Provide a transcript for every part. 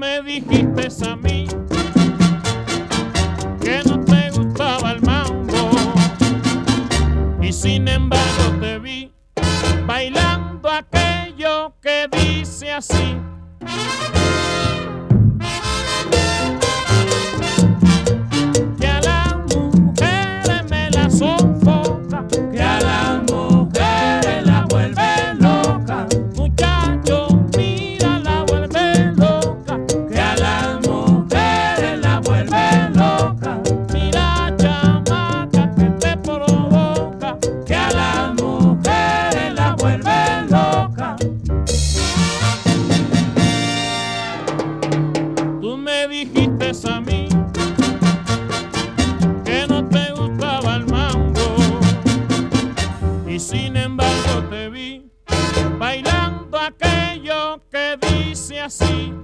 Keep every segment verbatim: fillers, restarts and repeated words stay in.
me dijiste a mí que no te gustaba el mambo y sin embargo te vi bailando aquello que dice así. Que a las mujeres me la sofoca, que a las mujeres la vuelve loca, muchacho, mira la vuelve loca, que a las mujeres la vuelve loca, mira chamaca que te provoca, que a las mujeres la vuelve loca. Tú me dijiste a mí que no te gustaba el mambo y sin embargo te vi bailando aquello que dice así.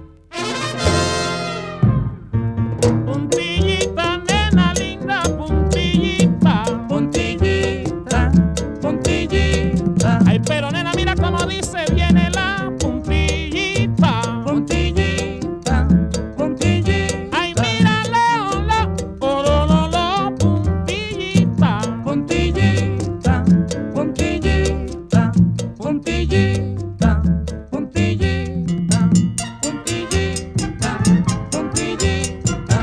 Puntillita, nena linda, puntillita. Puntillita, puntillita, Ay, pero nena, mira cómo dice, viene la puntillita. puntillita, puntillita, Ay, mira, lo, lo, oh, lo, lo, lo, puntillita. puntillita, puntillita, puntillita, puntillita, puntillita, puntillita, puntillita, puntillita,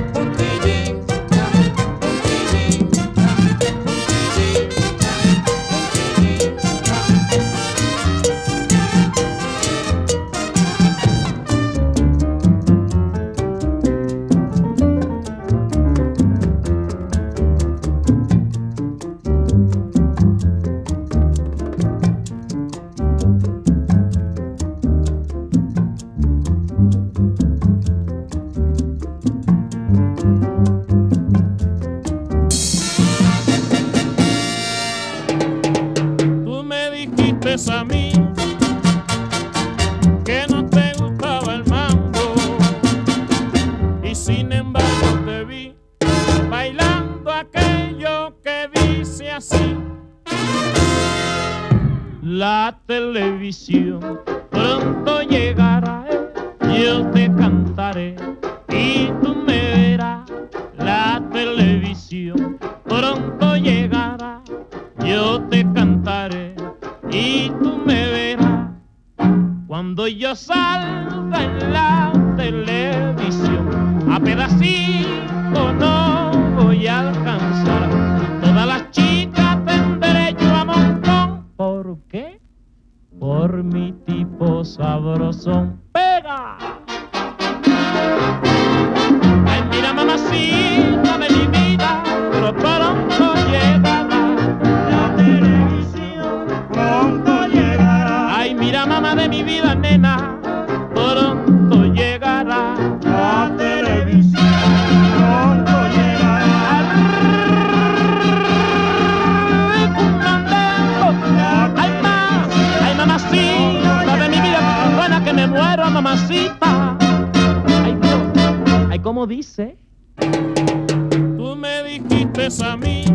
Tú me dijiste a mí que no te gustaba el mambo y sin embargo te vi bailando aquello que dice así. La televisión pronto llegará, yo te cantaré y tú me verás. La televisión pronto llegará, yo te cantaré y tú me verás. Cuando yo salga en la televisión, a pedacito no voy a alcanzar. Todas las chicas tendré yo a montón. ¿Por qué? Por mi tipo sabrosón. ¡Pega! Ay, mira, mamacita de mi vida, pero pronto llegará. La televisión pronto llegará, Ay, mira, mamá de mi vida, nena, pronto llegará. la televisión pronto llegará, Ay, ma, ay, mamacita de mi vida, buena que me muero, mamacita. Ay, Dios, ay, ¿cómo dice? Tú me dijiste a mí